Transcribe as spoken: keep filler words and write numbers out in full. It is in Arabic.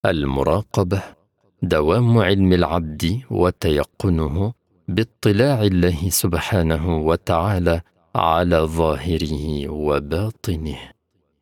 المراقبة دوام علم العبد وتيقنه باطلاع الله سبحانه وتعالى على ظاهره وباطنه.